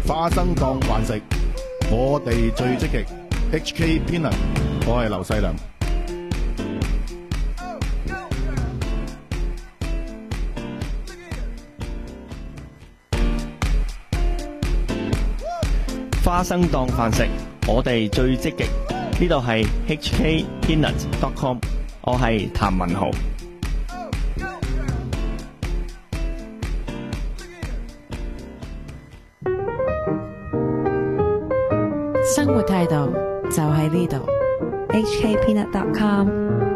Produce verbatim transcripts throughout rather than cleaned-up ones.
花生當飯食，我哋最積極。H K Peanut， 我係劉細良。 花生當飯食，我哋最積極。呢度係 H K Peanut dot com， 我係譚文豪。 生活態度就喺呢度 ，H K Peanut dot com。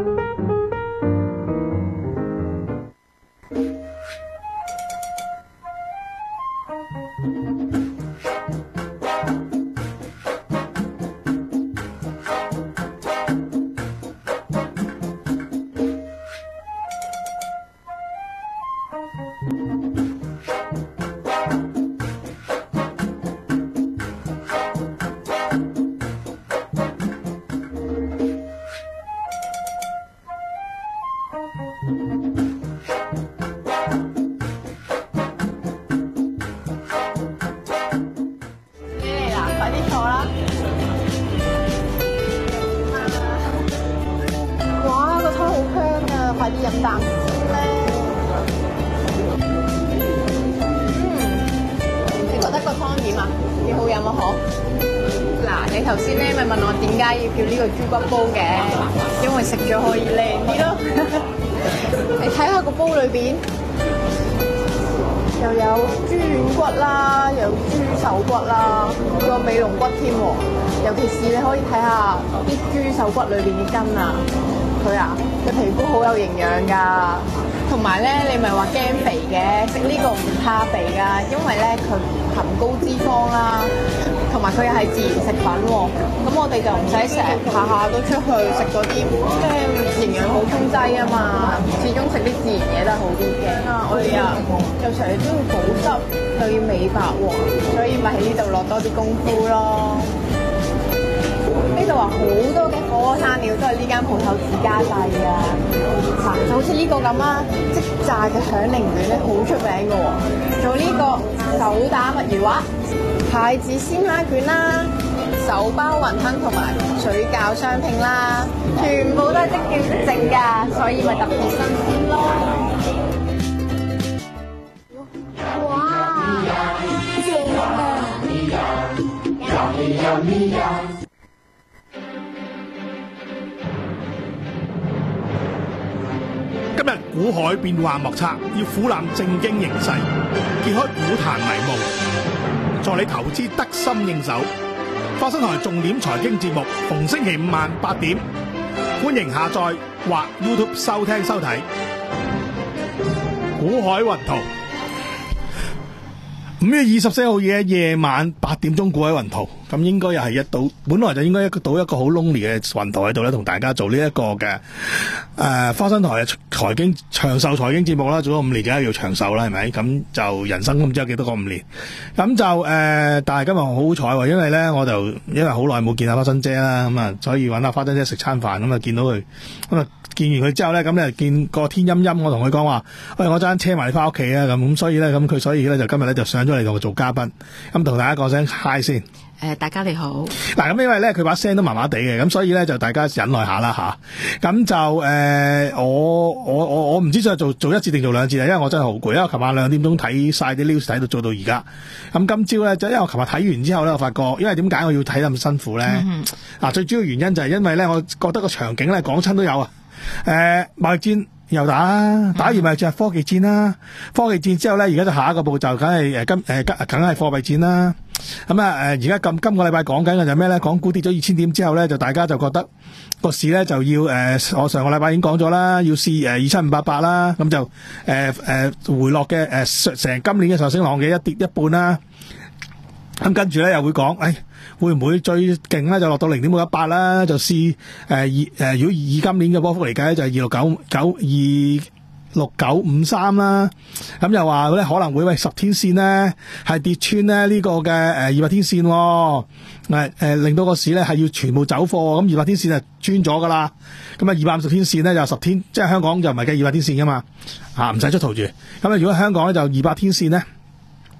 裏邊啲筋啊，佢啊，佢皮膚好有營養㗎。同埋咧，你咪話驚肥嘅，食呢個唔怕肥㗎，因為咧佢含高脂肪啦，同埋佢又係自然食品喎。咁我哋就唔使成日下下都出去食嗰啲咩營養補充劑啊嘛，始終食啲自然嘢都係好啲嘅。啊，我哋啊又成日都要保濕，又要美白喎，所以咪喺呢度落多啲功夫咯。呢度話好多嘅火鍋生料都係呢間鋪頭自家製㗎，嗱就好似呢個咁啊，即炸嘅響鈴卷咧好出名㗎喎，做呢個手打墨魚滑、蟹子鮮蝦卷啦、手包雲吞同埋水餃雙拼啦，全部都係即叫即整㗎，所以咪特別新鮮咯。哇！正啊！ 今日股海變幻莫測，要俯覽正經形勢，揭開股壇迷霧，助你投資得心應手。花生台重點財經節目，逢星期五晚八點，歡迎下載或 YouTube 收聽收睇。股海雲圖，五月二十四號嘅夜晚八點鐘，股海雲圖，咁應該又係一島，本來就應該一個島一個好 lonely 嘅雲圖喺度咧，同大家做呢一個嘅。誒、呃，花生台嘅財經長壽財經節目啦，做咗五年，梗係要長壽啦，係咪？咁就人生都唔知有幾多個五年。咁就誒、呃，但係今日好好彩喎，因為咧我就因為好耐冇見阿花生姐啦，咁啊，所以搵阿花生姐食餐飯，咁啊見到佢，咁啊見完佢之後咧，咁咧見個天陰陰，我同佢講話，喂，我陣車埋你翻屋企啊，咁咁所以咧，咁佢所以咧就今日咧就上咗嚟同我做嘉賓，咁同大家講聲 hi 先。 誒、呃，大家你好。 嗱，咁因為咧佢把聲都麻麻地嘅，咁所以咧就大家忍耐下啦吓。咁就誒、呃，我我我我唔知再做做一次定做兩次啦，因為我真係好攰，因為我琴晚兩點鐘睇晒啲 news 睇到做到而家。咁今朝咧就因為我琴日睇完之後咧，我發覺，因為點解我要睇咁辛苦咧？嗱、嗯啊，最主要原因就係因為咧，我覺得個場景咧講親都有啊。誒、呃，貿易戰又打啦，打完咪就係科技戰啦。科技戰之後咧，而家就下一個步驟，梗係誒今誒梗係貨幣戰啦。咁啊誒，而家今今個禮拜講緊嘅就係咩咧？港股跌咗二千點之後咧，就大家就覺得個市咧就要誒、呃，我上個禮拜已經講咗啦，要試誒二七五八八啦。咁就誒誒、呃呃、回落嘅誒成今年嘅上升浪嘅一跌一半啦。咁跟住咧又會講，誒、哎、會唔會最勁咧就落到零點六一八啦？就試誒二誒，如果以今年嘅波幅嚟計咧，就係二六九九二六九五三啦。咁又話咧可能會喂十天線咧係跌穿咧呢個嘅誒二百天線，誒、呃、令到個市咧係要全部走貨。咁二百天線就穿咗噶啦。咁啊二百五十天線咧就十天，即係香港就唔係計二百天線噶嘛，吓唔使出圖住。咁啊如果香港咧就二百天線咧。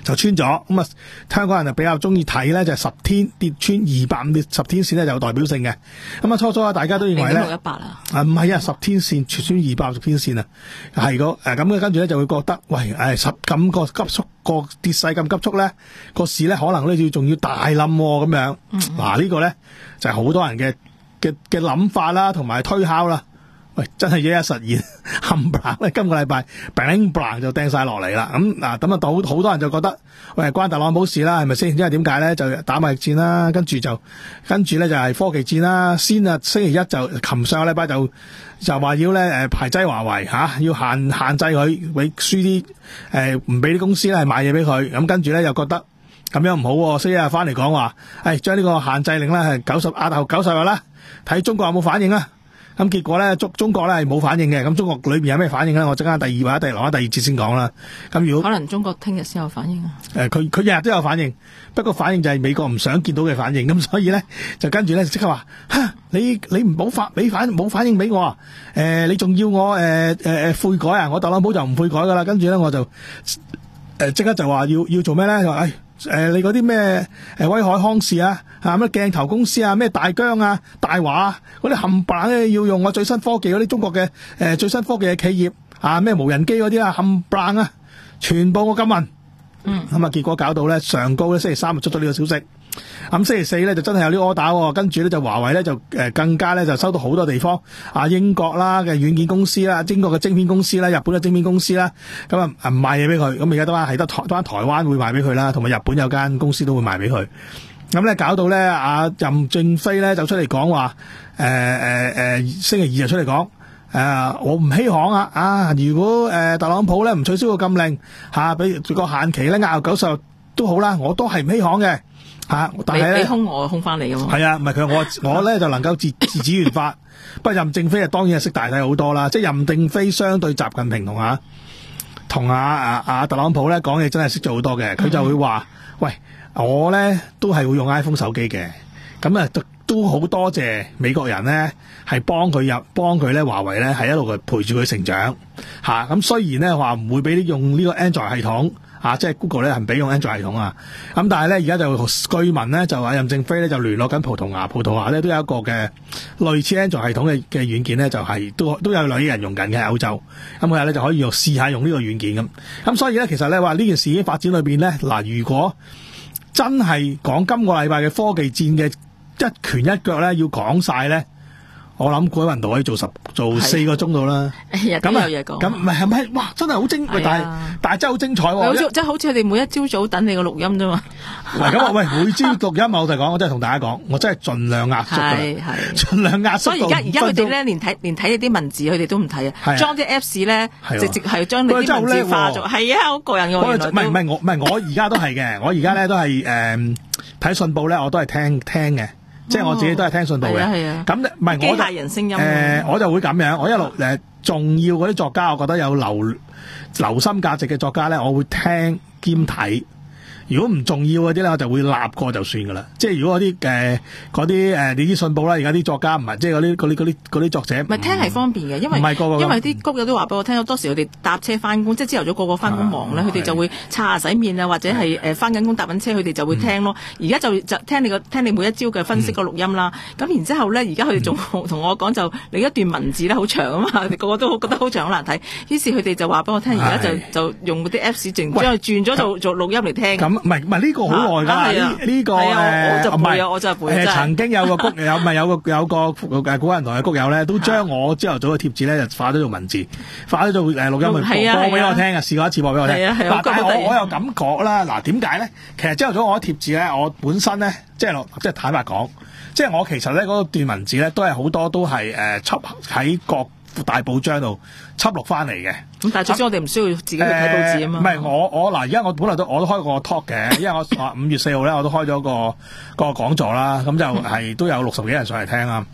就穿咗。咁啊，香港人就比較中意睇咧，就係十天跌穿二百五十天線咧，就有代表性嘅。咁啊，初初啊，大家都認為咧， 零點六一八啊， 啊唔係啊，十天線穿二百五十天線啊，係個誒咁嘅，跟住咧就會覺得，喂誒十咁個急速個跌勢咁急速咧，個市咧可能咧要仲要大冧咁樣。嗱呢個咧就係好多人嘅嘅嘅諗法啦，同埋推敲啦。喂，真係一一實現，冚唪唥咧，今個禮拜 bang bang 就掟晒落嚟啦。咁嗱，咁啊，到好多人就覺得，喂，關特朗普事啦，係咪先？因為點解咧？就打貿易戰啦，跟住就跟住咧就係科技戰啦。先啊，星期一就琴上個禮拜就就話要咧誒排擠華為嚇、啊，要限限制佢，俾輸啲誒唔俾啲公司咧係賣嘢俾佢。咁跟住咧又覺得咁樣唔好喎，星期一翻嚟講話，誒將呢個限制令咧係九十壓後九十日啦，睇中國有冇反應啦。咁結果咧，中中國咧係冇反應嘅。咁中國裏邊有咩反應咧？我陣間第二或者第留翻第二節先講啦。咁如果可能中國聽日先有反應啊。 誒，佢佢日日都有反應，不過反應就係美國唔想見到嘅反應。咁所以咧，就跟住咧即刻話嚇你你唔好反俾反冇反應俾我啊！誒、呃，你仲要我誒誒誒悔改啊？我特朗普就唔悔改噶啦。跟住咧我就誒即、呃、刻就話要要做咩咧？就話誒。誒、呃，你嗰啲咩誒威海康視啊，啊咩鏡頭公司啊，咩大疆啊、大華啊，嗰啲冚唪唥咧要用我最新科技嗰啲中國嘅誒、呃、最新科技嘅企業啊，咩無人機嗰啲啊，冚唪唥啊，全部我咁問，嗯，咁啊結果搞到咧上高咧星期三就出咗呢個消息。咁星期四咧就真係有呢個 order，跟住咧就華為咧就誒更加咧就收到好多地方啊英國啦嘅軟件公司啦、英國嘅晶片公司啦、日本嘅晶片公司啦，咁啊唔賣嘢俾佢，咁而家都係得台得台灣會賣俾佢啦，同埋日本有間公司都會賣俾佢。咁咧搞到咧阿任正非咧就出嚟講話，誒誒誒星期二就出嚟講，誒、呃、我唔稀罕啊啊！如果誒、呃、特朗普咧唔取消個禁令嚇，俾、啊、個限期咧壓九十日都好啦，我都係唔稀罕嘅。吓、啊，但係咧， 你空我空翻嚟嘅喎。 係啊，唔係佢我我咧就能夠自自主研發。不過任正非啊，當然係識大體好多啦。即係任正非相對習近平同啊同啊啊啊特朗普咧講嘢真係識咗好多嘅。佢就會話、嗯：喂，我咧都係會用 iPhone 手機嘅。咁啊，都都好多謝美國人咧，係幫佢入幫佢咧，華為咧係一路陪住佢成長吓。咁、啊、雖然咧話唔會俾你用呢個 Android 系統。啊，即係 Google 咧係唔俾用 Android 系統啊，咁但係咧而家就據聞咧就話任正非咧就聯絡緊葡萄牙，葡萄牙咧都有一個嘅類似 Android 系統嘅嘅軟件咧，就係、是、都都有兩啲人用緊嘅喺歐洲，咁佢咧就可以用試下用呢個軟件咁，咁所以咧其實咧話呢件事已經發展裏邊咧嗱，如果真係講今個禮拜嘅科技戰嘅一拳一腳咧要講晒咧。我諗古雲道可以做十做四個鐘度啦，咁啊，咁唔係係咪？哇，真係好精，但係但係真係好精彩喎！ 即係好似佢哋每一朝早等你個錄音啫嘛。 嗱咁啊，喂，每朝錄音我就講，我真係同大家講，我真係盡量壓縮㗎，盡量壓縮。所以而家而家佢哋咧連睇連睇啲文字，佢哋都唔睇啊，裝啲 Apps 咧，直接係將你啲文字化咗，係啊，好過癮㗎。唔係唔係我唔係我而家都係嘅，我而家咧都係誒睇信報咧，我都係聽聽嘅。即係我自己都係聽信報嘅，咁唔係我機械人聲音。 誒、呃，我就會咁樣，我一路誒、呃、重要嗰啲作家，我覺得有留留心價值嘅作家咧，我會聽兼睇。如果唔重要嗰啲咧，我就會立過就算噶啦。即係如果嗰啲誒嗰啲誒，你啲信報啦，而家啲作家唔係即係嗰啲嗰啲嗰啲嗰啲作者， 唔係聽係方便嘅，因為因為啲谷友都話俾我聽，好多時佢哋搭車翻工，即係朝頭早個個翻工忙咧，佢哋就會擦下洗面啊，或者係誒翻緊工搭緊車，佢哋就會聽咯。而家就就聽你個聽你每一朝嘅分析個錄音啦。咁、嗯、然之後咧，而家佢哋仲同我講就你一段文字咧好長啊嘛，佢哋個個都覺得好長好難睇。於是佢哋就話俾我聽，而家就就用嗰啲 Apps 轉將佢轉咗做做錄音嚟聽。 咁唔係唔係呢個好耐㗎啦，呢呢個誒唔係我就誒曾經有個谷有咪有個有個誒古人台嘅谷友咧，都將我朝頭早嘅貼紙咧就化咗做文字，化咗做誒錄音去播俾我聽啊，試過一次播俾我聽。嗱，但係我我又感覺啦，嗱點解咧？其實朝頭早我啲貼紙咧，我本身咧即係即係坦白講，即係我其實咧嗰段文字咧都係好多都係誒輯喺各大報章度輯錄翻嚟嘅。 咁但係最終我哋唔需要自己去睇報紙啊嘛。 唔係我我嗱，而家我本來都我都開過個 talk 嘅，因為我五月四號咧我都開咗個個講座啦，咁就係都有六十幾人上嚟聽啦。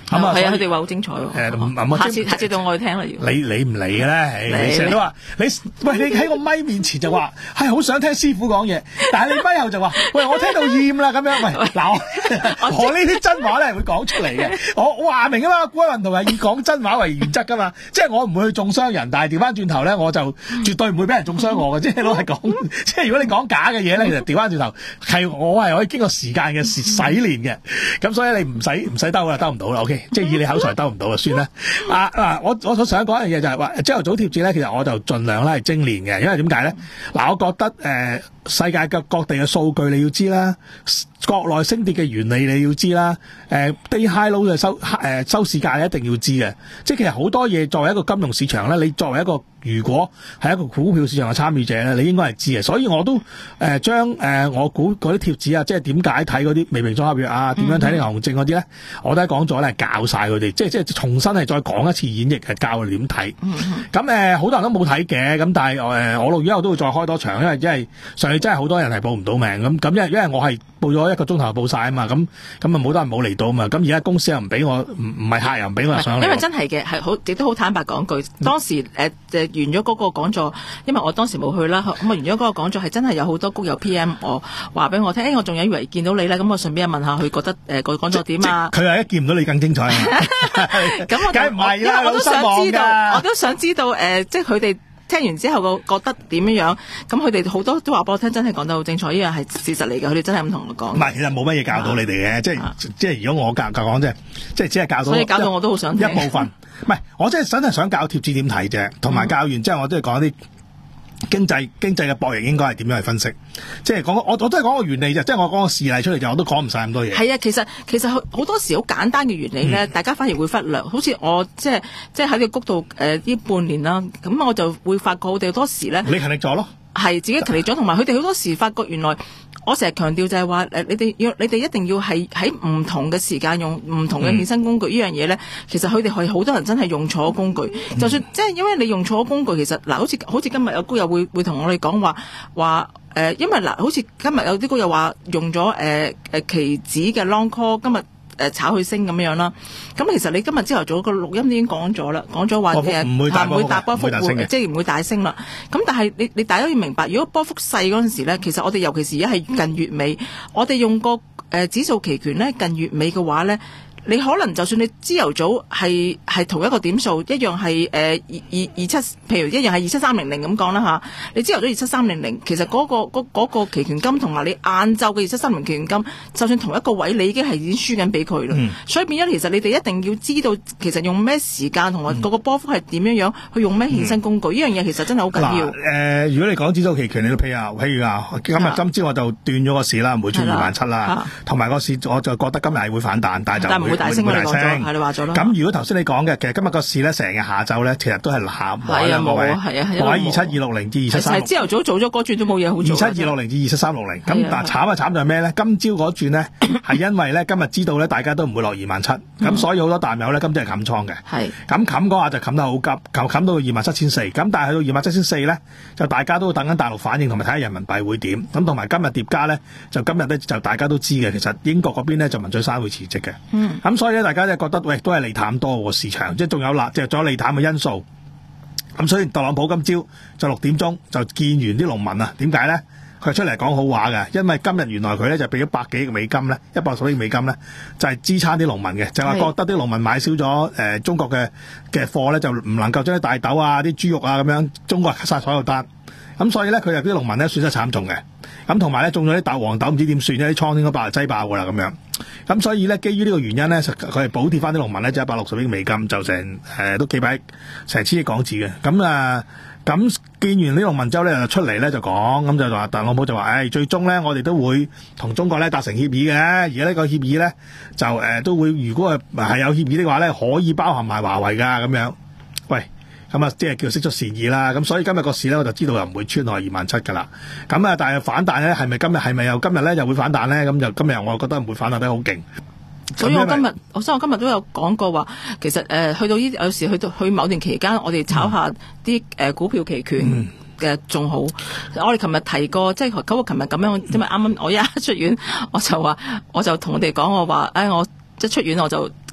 咁啊， 係啊，佢哋話好精彩喎。 誒， 下次下次到我去聽啦。要你你唔嚟嘅咧，你成日都話你喂，你喺個咪面前就話係好想聽師傅講嘢，但係你咪後就話喂，我聽到厭啦咁樣。喂，嗱我我呢啲真話咧係會講出嚟嘅。我我話明啊嘛，古運動係以講真話為原則噶嘛，即係我唔會去中傷人，但係調翻轉頭咧，我就絕對唔會俾人中傷我嘅。即係老實講，即係如果你講假嘅嘢咧，其實調翻轉頭係我係可以經過時間嘅洗練嘅。咁所以你唔使唔使兜啦，兜唔到啦。OK。即係以你口才兜唔到就算啦。啊嗱，我我想講一樣嘢就係話，朝頭早貼紙咧，其實我就盡量咧係精練嘅，因為點解咧？嗱，我覺得誒、呃、世界嘅各地嘅數據你要知啦，國內升跌嘅原理你要知啦，誒、呃、day high low 嘅收誒、呃、收市價你一定要知嘅。即係其實好多嘢作為一個金融市場咧，你作為一個如果係一個股票市場嘅參與者咧，你應該係知嘅。所以我都誒將誒我估嗰啲貼紙啊，即係點解睇嗰啲未平倉合約啊，點樣睇啲牛熊證嗰啲咧，我都係講咗咧教晒佢哋，即係即係重新係再講一次演繹，係教佢哋點睇。咁誒好多人都冇睇嘅，咁但係誒、呃、我六月一號都會再開多場，因為因為上次真係好多人係報唔到名咁，咁因為因為我係報咗一個鐘頭報晒啊嘛，咁咁啊冇多人冇嚟到啊嘛，咁而家公司又唔俾我，唔唔係客人唔俾我上嚟。 因為真係嘅係好，亦都好坦白講句，當時誒誒、呃、完咗嗰個講座，因為我當時冇去啦，咁啊完咗嗰個講座係真係有好多谷友 P M 我話俾我聽，誒、欸、我仲有以為見到你咧，咁我順便問下佢覺得誒、呃、個講座點啊？佢話一見唔到你更精彩啊！ 咁我梗係唔係啦， 我都想知道，我都想知道誒、呃，即係佢哋聽完之後個覺得點樣樣？咁佢哋好多都話俾我聽，真係講得好精彩，呢樣係事實嚟嘅。佢哋真係咁同我講。唔係，其實冇乜嘢教到你哋嘅、啊，即係、啊、即係如果我教教講即係即係只係教到。所以搞到我都好想聽一部分。唔係，我真係真係想教貼紙點睇啫，同埋教完之後，我都係講啲經濟經濟嘅博弈應該係點樣去分析。即係講我我都係講個原理啫，即係我講個事例出嚟就我都講唔晒咁多嘢。係啊，其實其實好多時好簡單嘅原理咧、嗯，大家反而會忽略。好似我即係即係喺個谷度誒呢半年啦，咁我就會發覺我哋好多時咧，你勤力咗咯，係自己勤力咗，同埋佢哋好多時發覺原來。我成日強調就係話誒，你哋要你哋一定要係喺唔同嘅時間用唔同嘅衍生工具、嗯、呢樣嘢咧，其實佢哋係好多人真係用錯工具。嗯、就算即係因為你用錯工具，其實嗱，好似好似今日有高友會會同我哋講話話誒，因為嗱，好似今日有啲高友話用咗誒誒期指嘅 long call 今日。誒炒佢升咁樣啦，咁其實你今日朝頭早個錄音已經講咗啦，講咗話誒唔會大波幅，即係唔會大升啦。咁但係你你大家都要明白，如果波幅細嗰陣時咧，其實我哋尤其是而家係近月尾，我哋用個誒、呃、指數期權咧近月尾嘅話咧。你可能就算你朝頭早係係同一個點數，一樣係誒二二二七，譬如一樣係二七三零零咁講啦嚇。你朝頭早二七三零零，其實嗰、嗰個嗰、嗰個期權金同埋你晏晝嘅二七三零期權金，就算同一個位，你已經係已經輸緊俾佢啦。所以變咗其實你哋一定要知道，其實用咩時間同埋嗰個波幅係點樣樣，去用咩衍生工具，呢、嗯、樣嘢其實真係好緊要。嗱、呃、如果你講指數期權，你譬如啊，譬如啊，今日今朝我就斷咗個市啦，唔會穿二萬七啦，同埋個市我就覺得今日係會反彈，但係就唔會大升，係你話咗啦。咁如果頭先你講嘅，其實今日個市咧，成日下晝咧，其實都係下冇兩個位，係啊，冇喺二七二六零至二七三。係朝頭早做咗嗰轉都冇嘢好做。二七二六零至二七三六零。咁嗱，慘啊慘就係咩咧？今朝嗰轉咧，係因為咧今日知道咧，大家都唔會落二萬七，咁所以好多淡友咧，今朝係冚倉嘅。係。咁冚嗰下就冚得好急，冚冚到二萬七千四。咁但係去到二萬七千四咧，就大家都等緊大陸反應，同埋睇下人民幣會點。咁同埋今日疊加咧，就今日咧就大家都知嘅，其實英國嗰邊咧就文翠珊會辭職嘅。嗯。咁所以咧，大家就覺得喂，都係利淡多個市場，即係仲有辣，即係仲有利淡嘅因素。咁所以特朗普今朝就六點鐘就見完啲農民啊，點解咧？佢出嚟講好話嘅，因為今日原來佢咧就俾咗百幾億美金咧，一百十億美金咧，就係、是、支撐啲農民嘅，就話覺得啲農民買少咗誒、呃、中國嘅嘅貨咧，就唔能夠將啲大豆啊、啲豬肉啊咁樣，中國 cut 晒所有單。咁所以咧，佢又啲農民咧損失慘重嘅。咁同埋咧，種咗啲大黃豆唔知點算咧，啲倉應該爆擠爆噶啦咁樣。咁所以咧，基於呢個原因咧，佢係補貼翻啲農民咧，就一百六十億美金，就成誒、呃、都幾百成千億港紙嘅。咁啊，咁、呃、見完呢農民之後咧，就出嚟咧就講，咁就話特朗普就話，誒、哎、最終咧，我哋都會同中國咧達成協議嘅。而家呢個協議咧，就誒、呃、都會，如果係有協議的話咧，可以包含埋華為噶咁樣。喂。咁啊，即係叫釋出善意啦。咁所以今日個市咧，我就知道又唔會穿落二萬七噶啦。咁啊，但係反彈咧，係咪今日係咪又今日咧又會反彈咧？咁就今日我覺得唔會反彈得好勁。 所以我今日，我所以我今日都有講過話，其實誒、呃、去到呢有時去到去某段期間，我哋炒下啲誒、呃、股票期權嘅仲好。嗯、我哋琴日提過，即係嗰個琴日咁樣，因為啱啱我一出院，我就話我就同我哋講我話，誒、哎、我即係出院我就。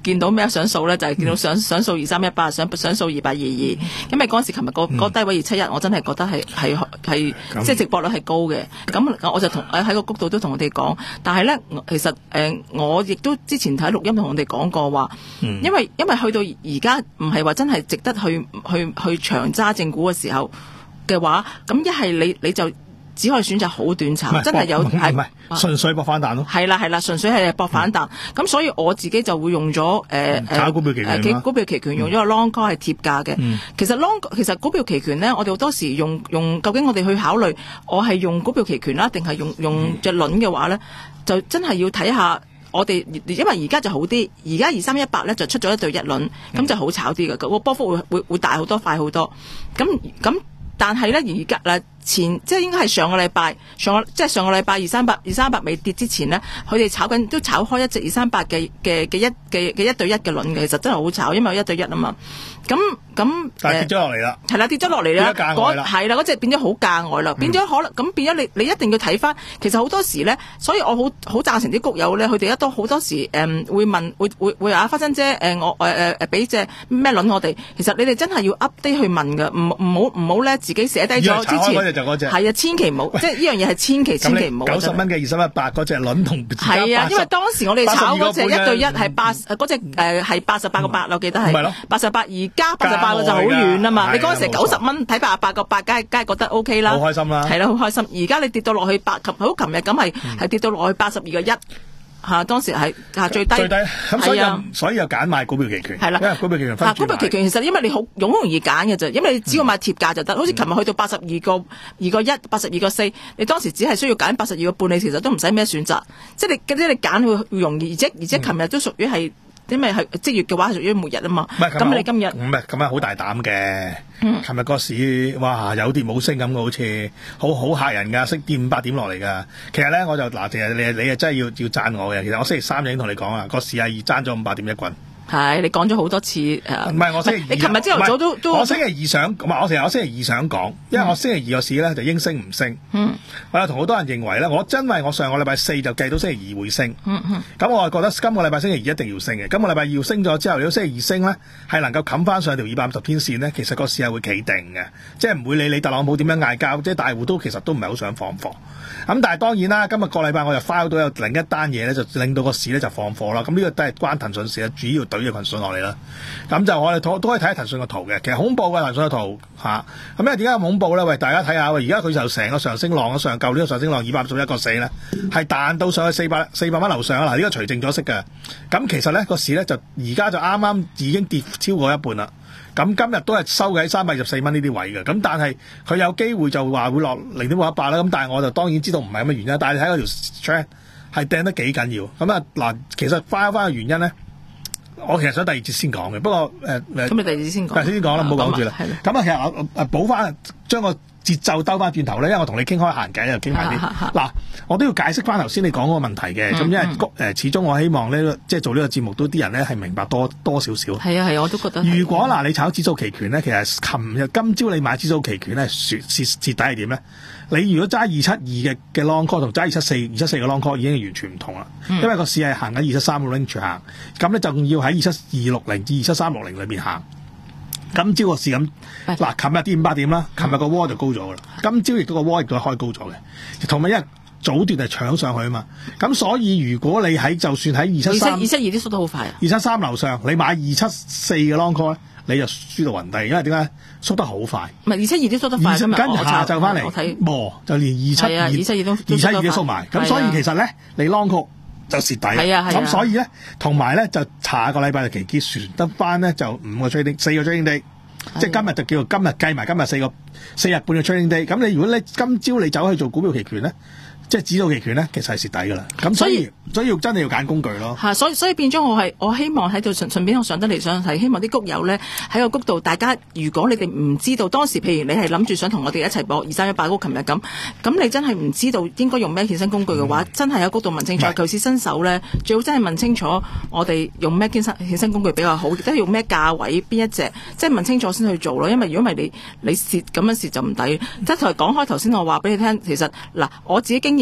見到咩上數咧，就係、是、見到上上數二三一八，上上數二八二二。因為嗰陣時琴日個個低位二七一，我真係覺得係係係即係值博率係高嘅。咁我就同喺個谷度都同我哋講，但係咧其實誒、呃、我亦都之前睇錄音同我哋講過話，嗯、因為因為去到而家唔係話真係值得去去去長揸正股嘅時候嘅話，咁一係你你就只可以選擇好短炒，真係有係唔係純粹搏反彈咯。 係啦係啦，純粹係搏反彈。咁、嗯、所以我自己就會用咗誒誒炒股票期權啦。 股票期權用咗個 long call 係貼價嘅。嗯、其實 long 其實股票期權咧，我哋好多時用用，究竟我哋去考慮，我係用股票期權啦，定係用用隻輪嘅話咧，就真係要睇下我哋，因為而家就好啲，而家二三一八咧就出咗一對一輪，咁、嗯、就好炒啲嘅，個波幅會會會大好多，快好多。咁咁但係咧而家嗱。前即係應該係上個禮拜，上個即係上個禮拜二三八二三八未跌之前咧，佢哋炒緊都炒開一隻二三八嘅嘅嘅一嘅嘅一對一嘅輪嘅，其實真係好炒，因為有一對一啊嘛。咁咁但係跌咗落嚟啦， 係啦，跌咗落嚟啦， 嗰係啦，嗰隻變咗好價外啦，嗯、變咗可能咁變咗你你一定要睇翻。其實好多時咧，所以我好好贊成啲谷友咧，佢哋一多好多時誒、嗯、會問會會會啊，花生姐誒、呃、我誒誒誒俾隻咩輪我哋，其實你哋真係要 update 去問㗎，唔唔好唔好咧自己寫低咗之前。係啊，千祈唔好，即係呢樣嘢係千祈千祈唔好。 九十蚊嘅二十一八嗰隻輪同係啊，因為當時我哋炒嗰隻一對一係八嗰隻誒係八十八個八，我記得係八十八，而家八十八個就好遠啊嘛。你嗰陣時九十蚊睇八十八個八，梗係梗係覺得 O K 啦， 好開心啦， 係啦，好開心。而家你跌到落去八，好琴日咁係係跌到落去八十二個一。嚇、啊！當時係嚇最低， 最低咁，所以就、啊、所以又揀買股票期權，係啦，因為股票期權分。 股票期權其實因為你好好容易揀嘅啫，因為你只要買貼價就得。嗯、好似琴日去到八十二個二個一，八十二個四，你當時只係需要揀八十二個半，你其實都唔使咩選擇，即係你即係你揀會會容易，而且而且琴日都屬於係。因為係即月嘅話係屬於末日啊嘛，咁你今日唔係咁啊好大膽嘅。琴日個市哇有跌冇升咁，好似好好嚇人㗎，升跌五百點落嚟㗎。其實咧我就嗱，其實你你係真係要要讚我嘅。其實我星期三已經同你講啊，個市係爭咗五百點一棍。 係你講咗好多次誒， 唔係我星期二， 你琴日朝頭早都都我星期二想，唔係我成日我星期二想講，因為我星期二個市咧就應升唔升。嗯，我有同好多人認為咧，我真係我上個禮拜四就計到星期二會升。嗯嗯，咁我係覺得今個禮拜星期二一定要升嘅。今個禮拜二要升咗之後，如果星期二升咧，係能夠冚翻上條二百五十天線咧，其實個市係會企定嘅，即係唔會理你特朗普點樣嗌交，即係大戶都其實都唔係好想放貨。咁但係當然啦，今日個禮拜我就 file 到有另一單嘢咧，就令到個市咧就放貨啦。咁呢個都係關騰訊事啦，主要懟咗騰訊落嚟啦。咁就我哋都都可以睇下騰訊個圖嘅，其實恐怖嘅騰訊個圖嚇。咁因為點解咁恐怖咧？喂，大家睇下，而家佢就成個上升浪上，舊年個上升浪二百五十一個四咧，係彈到上去四百四百蚊樓上啊！嗱，呢個除淨咗息嘅。咁其實咧個市咧就而家就啱啱已經跌超過一半啦。咁今日都係收喺三百二十四蚊呢啲位嘅。咁但係佢有機會就話會落零點六一八啦。咁但係我就當然知道唔係咁嘅原因。但係你睇嗰條 trend 係掟得幾緊要。咁啊嗱，其實翻翻嘅原因咧。我其實想第二節先講嘅，不過誒誒，咁、呃、 你第二節先講， 第二節先講啦，唔好講住啦。咁啊，其實我誒補翻，將個節奏兜翻轉頭咧，因為我同你傾開閒偈又傾埋啲。嗱，我都要解釋翻頭先你講嗰個問題嘅。咁、嗯、因為誒、呃，始終我希望咧，即係做呢個節目都啲人咧係明白多多少少。係啊係啊，我都覺得。 如果嗱、呃，你炒指數期權咧，其實琴日今朝你買指數期權咧，蝕蝕蝕底係點咧？你如果揸二七二嘅嘅 long call 同揸二七四二七四嘅 long call 已經係完全唔同啦，嗯、因為個市係行緊二七三個 range 行，咁咧就要喺二七二六零至二七三六零裏邊行。今朝個市咁嗱，琴日跌五百點啦，琴日個窩就高咗噶啦，今朝亦都個窩亦都係開高咗嘅，同埋因為早段係搶上去啊嘛，咁所以如果你喺就算喺二七三二七二啲縮得好快啊， 二七三樓上你買二七四嘅 long call 咧，你就輸到暈低，因為點解縮得好快？ 唔係二七二啲縮得快， 跟住下晝翻嚟磨就連二七二、二七二都二七二都縮埋，咁所以其實咧你 long call 就蝕底，咁所以咧同埋咧就下個禮拜就期結算得翻咧就五個 trading 四個 trading day，即係今日就叫做今日計埋今日四個四日半嘅 trading day，咁你如果你今朝你走去做股票期權咧？即係指數期權咧，其實係蝕底噶啦。咁所以所以，所以要真係要揀工具咯。 係，所以所以變咗我係我希望喺度順順便我上得嚟想係希望啲谷友咧喺個谷度，大家如果你哋唔知道當時，譬如你係諗住想同我哋一齊搏二三一八，好琴日咁，咁你真係唔知道應該用咩衍生工具嘅話，嗯、真係喺谷度問清楚。尤其是新手咧，最好真係問清楚我哋用咩衍生衍生工具比較好，即係用咩價位邊一隻，即係問清楚先去做咯。因為如果唔係你你蝕咁樣蝕就唔抵。即係同講開頭先我話俾你聽，其實嗱我自己經驗。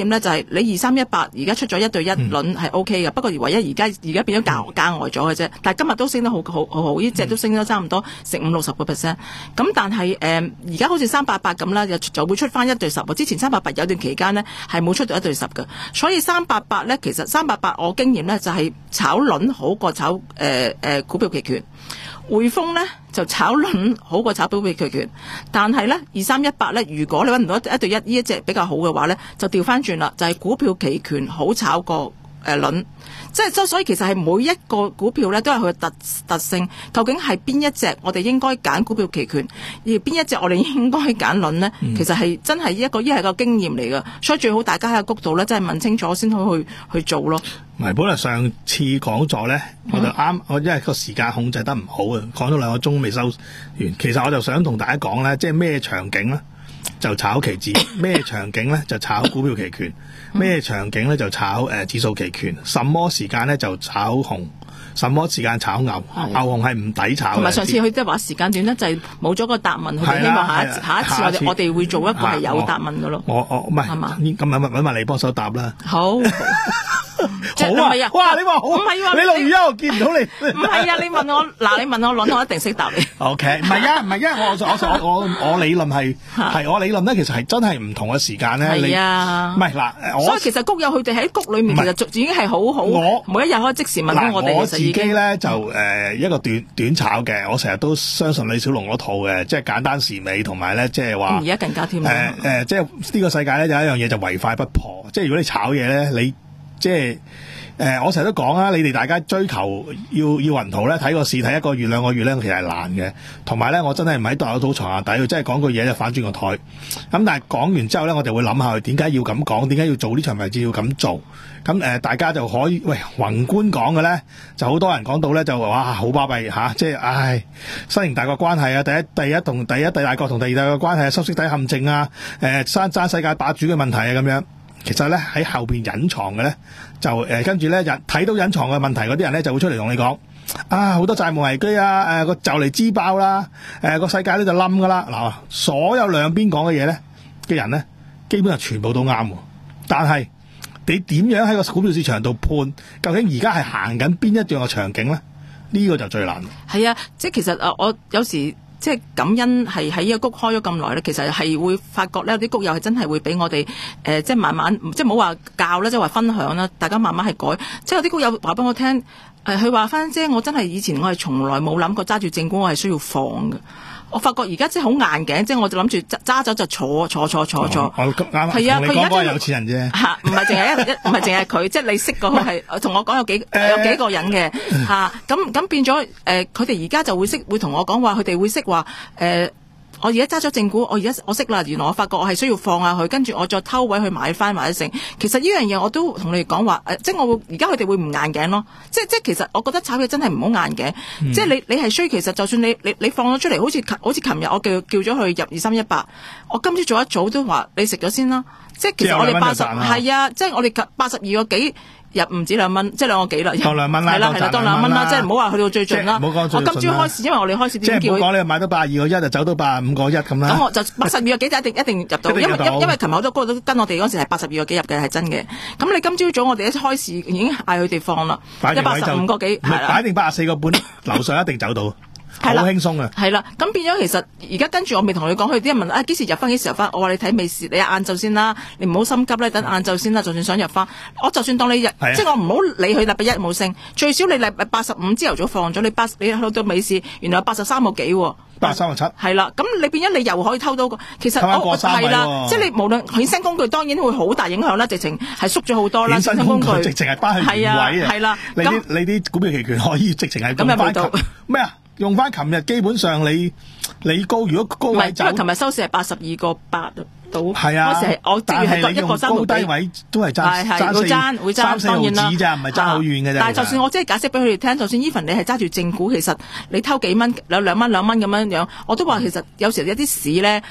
驗咧就係你二三一八而家出咗一對一輪係 O K 嘅，不過唯一而家而家變咗價價外咗嘅啫。但係今日都升得好好好好，呢隻都升咗差唔多成五六十個 percent。咁但係誒而家好似三八八咁啦，就就會出翻一對十。之前三八八有段期間呢係冇出到一對十嘅，所以三八八咧其實三八八我經驗咧就係炒輪好過炒誒誒、呃呃、股票期權。匯豐咧就炒輪好過炒股票期權，但係咧二三一八咧，如果你揾唔到一對一呢一隻比較好嘅話咧，就調翻轉啦，就係、是、股票期權好炒過誒輪，即係所以其實係每一個股票咧都係佢嘅特特性，究竟係邊一隻我哋應該揀股票期權，而邊一隻我哋應該揀輪咧、嗯？其實係真係一個一係個經驗嚟嘅，所以最好大家喺個谷度咧，真係問清楚先可以去去做咯。 唔係，本來上次講咗咧，我就啱、嗯，我因為個時間控制得唔好啊，講咗兩個鐘未收完。其實我就想同大家講咧，即係咩場景咧就炒期指，咩場景咧就炒股票期權，咩、嗯、場景咧就炒誒、呃、指數期權，什麼時間咧就炒紅，什麼時間炒牛，牛熊係唔抵炒。同埋上次佢即係話時間段咧就係冇咗個答問，佢哋希望下一下一次我哋我哋會做一個係有答問嘅咯。 我我唔係，係嘛？咁揾揾埋你幫手答啦。 好。 好啊！哇，你話好，唔係話你錄完我見唔到你。 唔係啊！你問我嗱，你問我輪，我一定識答你。 O K， 唔係啊，唔係啊，我我我我我理論係係我理論咧，其實係真係唔同嘅時間咧。 係啊， 唔係嗱， 所以其實谷友佢哋喺谷裏面其實已經係好好。我每一日可以即時問到我哋。 我自己咧就誒、呃、一個短短炒嘅，我成日都相信李小龍嗰套嘅，即係簡單時美同埋咧，即係話而家更加添。誒、 呃呃、即係呢個世界咧有一樣嘢就唯快不破，即係如果你炒嘢咧，你即係。誒、呃，我成日都講啊，你哋大家追求要要雲圖咧，睇個市睇一個月兩個月咧，其實係難嘅。同埋咧，我真係唔喺度有吐槽下底，佢真係講句嘢就反轉個台。咁但係講完之後咧，我哋會諗下佢點解要咁講，點解要做呢場位置要咁做。咁誒、呃，大家就可以喂宏觀講嘅咧，就好多人講到咧就話哇好巴閉嚇，即係唉新型大國關係啊，第一第一同第一第大國同第二大國關係啊，收息底陷阱啊，誒爭爭世界霸主嘅問題啊咁樣。其實咧喺後邊隱藏嘅咧，就誒跟住咧就睇到隱藏嘅問題嗰啲人咧就會出嚟同你講，啊好多債務危機啊，誒個就嚟支爆啦，誒個世界咧就冧噶啦。嗱，所有兩邊講嘅嘢咧嘅人咧，基本上全部都啱。但係你點樣喺個股票市場度判，究竟而家係行緊邊一樣嘅場景咧？呢個就最難。 係啊，即係其實誒，我有時。即係感恩係喺呢個谷開咗咁耐咧，其實係會發覺咧，有啲谷友係真係會俾我哋誒、呃，即係慢慢即係唔好話教啦，即係話分享啦，大家慢慢係改。即係有啲谷友話俾我聽，誒佢話翻即係我真係以前我係從來冇諗過揸住正股，我係需要放嘅。我發覺而家即係好硬頸，即係我就諗住揸揸走就坐坐坐坐坐。係、哦、啊，佢而家係有錢人啫。嚇， 唔係淨係一唔係淨係佢，即係你識個係同我講有幾、呃、有幾個人嘅嚇。咁咁變咗誒，佢哋而家就會識會同我講話，佢哋會識話誒。我而家揸咗正股，我而家我識啦。原來我發覺我係需要放下佢，跟住我再偷位去買翻或者成。其實呢樣嘢我都同你哋講話，誒，即係我會而家佢哋會唔硬頸咯。即係即係其實我覺得炒嘢真係唔好硬頸。嗯、即係你你係需要其實就算你你你放咗出嚟，好似好似琴日我叫叫咗佢入二三一八，我今朝早一早都話你食咗先啦。即係其實我哋八十係啊，即係我哋八十二個幾。入唔止兩蚊，即係兩個幾啦， 當兩蚊啦， 係啦係啦，當兩蚊啦，即係唔好話去到最盡啦。我今朝開始，因為我哋開始點叫？ 即係唔好講你買到八十二個一就走到八十五個一咁啦。 咁我就八十二個幾就一定一定入到，因為因因為琴日好多哥都跟我哋嗰時係八十二個幾入嘅係真嘅。咁你今朝早我哋一開始已經嗌佢哋放啦，一八十五個幾，係啦， 擺定八十四個半，樓上一定走到。好輕鬆啊！ 係啦，咁變咗其實而家跟住我未同你講，佢啲人問啊幾時入翻幾時入翻？我話你睇未時，你晏晝先啦，你唔好心急咧，等晏晝先啦。就算想入翻，我就算當你入，即係我唔好理佢禮拜一冇升，最少你禮拜八十五朝頭早放咗，你八你去到尾市，原來八十三個幾喎。 八十三個七。係啦，咁你變咗你又可以偷到個，其實我係啦，即係你無論衍生工具當然會好大影響啦，直情係縮咗好多啦。衍生工具直情係翻去原位啊！ 係啦， 你啲你啲股票期權可以直情係咁翻頭咩啊？用翻琴日基本上你你高如果高位走， 因為琴日收市係八十二個八到， 係啊， 嗰時係我即係得一個三毫幾， 高低位都係爭爭四爭會爭三四毫子咋，唔係爭好遠嘅啫。 但係就算我即係解釋俾佢哋聽，就算 even 你係揸住正股，其實你偷幾蚊有兩蚊兩蚊咁樣樣，我都話其實有時一啲市咧。嗯誒、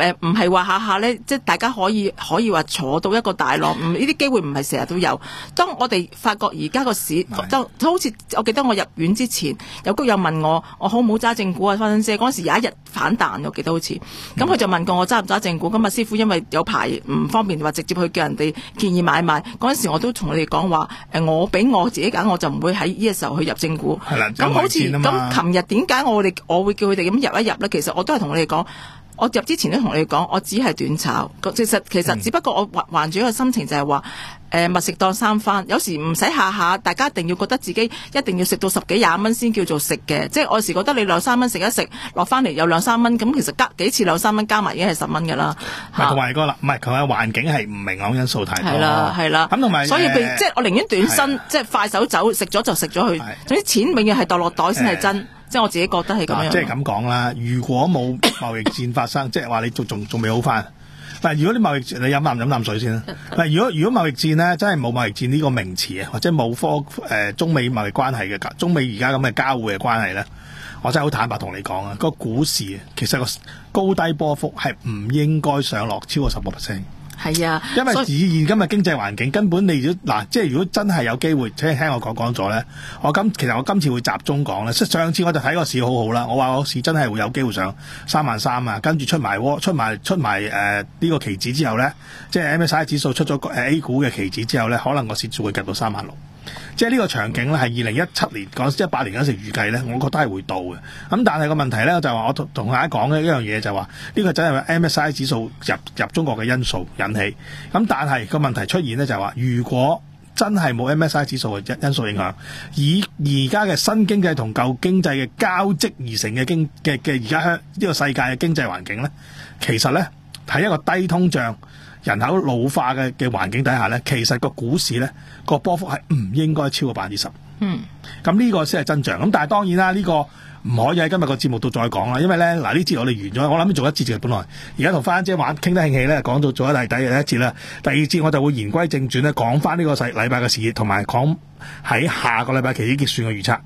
誒唔係話下下咧，即係大家可以可以話坐到一個大浪，唔呢啲機會唔係成日都有。當我哋發覺而家個市，就好似我記得我入院之前，有谷友問我，我好唔好揸正股啊？花生姐嗰陣時有一日反彈，我記得好似，咁佢就問過我揸唔揸正股。咁啊師傅因為有排唔方便話直接去叫人哋建議買賣，嗰陣時我都同你哋講話，誒我俾我自己揀，我就唔會喺呢個時候去入正股。 係啦， 咁好似咁，琴日點解我哋我會叫佢哋咁入一入咧？其實我都係同你哋講。我入之前都同你講，我只係短炒。其實其實只不過我還還住一個心情就係話，誒密食當三番。有時唔使下下，大家一定要覺得自己一定要食到十幾廿蚊先叫做食嘅。即係我有時覺得你兩三蚊食一食，落翻嚟有兩三蚊，咁其實加幾次兩三蚊加埋已經係十蚊㗎啦。 同埋個唔係同埋環境係唔明朗因素太多。 係啦係啦。 咁同埋所以譬如即係我寧願短身，即係快手走，食咗就食咗佢。總之錢永遠係墮落袋先係真。即係我自己覺得係咁樣。 即係咁講啦，如果冇貿易戰發生，即係話你仲仲仲未好翻。但係如果啲貿易戰，你飲啖飲啖水先啦。嗱，如果如果貿易戰咧，真係冇貿易戰呢個名詞啊，或者冇科誒、呃、中美貿易關係嘅中美而家咁嘅交匯嘅關係咧，我真係好坦白同你講啊，個股市其實個高低波幅係唔應該上落超過十個 percent。 係啊， 因為以現今嘅經濟環境，根本你如果嗱，即係如果真係有機會，即係聽我講講咗咧，我今其實我今次會集中講咧。上次我就睇個市好好啦，我話個市真係會有機會上三萬三啊，跟住出埋窩出埋出埋誒呢個期指之後咧，即係 M S C I 指數出咗誒 A 股嘅期指之後咧，可能個市就會夾到三萬六。即係呢個場景咧，係二零一七年講一八年嗰時預計咧，我覺得係會到嘅。咁但係個問題咧，就係話我同同大家講嘅一樣嘢就係話，呢個真係 M S C I 指數入入中國嘅因素引起。咁但係個問題出現咧，就係話如果真係冇 M S C I 指數嘅因素影響，以而家嘅新經濟同舊經濟嘅交織而成嘅經嘅嘅而家香呢個世界嘅經濟環境咧，其實咧喺一個低通脹、人口老化嘅嘅環境底下咧，其實個股市咧個波幅係唔應該超過百分之十。嗯，咁呢個先係真相。咁但係當然啦，呢、呢個唔可以喺今日個節目度再講啦，因為咧嗱呢節我哋完咗，我諗住做一節就本來而家同花姐玩傾得興起咧，講到做咗第第一節啦，第二節我就會言歸正傳咧，講翻呢個細禮拜嘅事，同埋講喺下個禮拜期指結算嘅預測。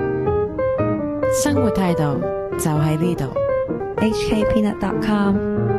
生活態度就喺呢度。H K Peanut dot com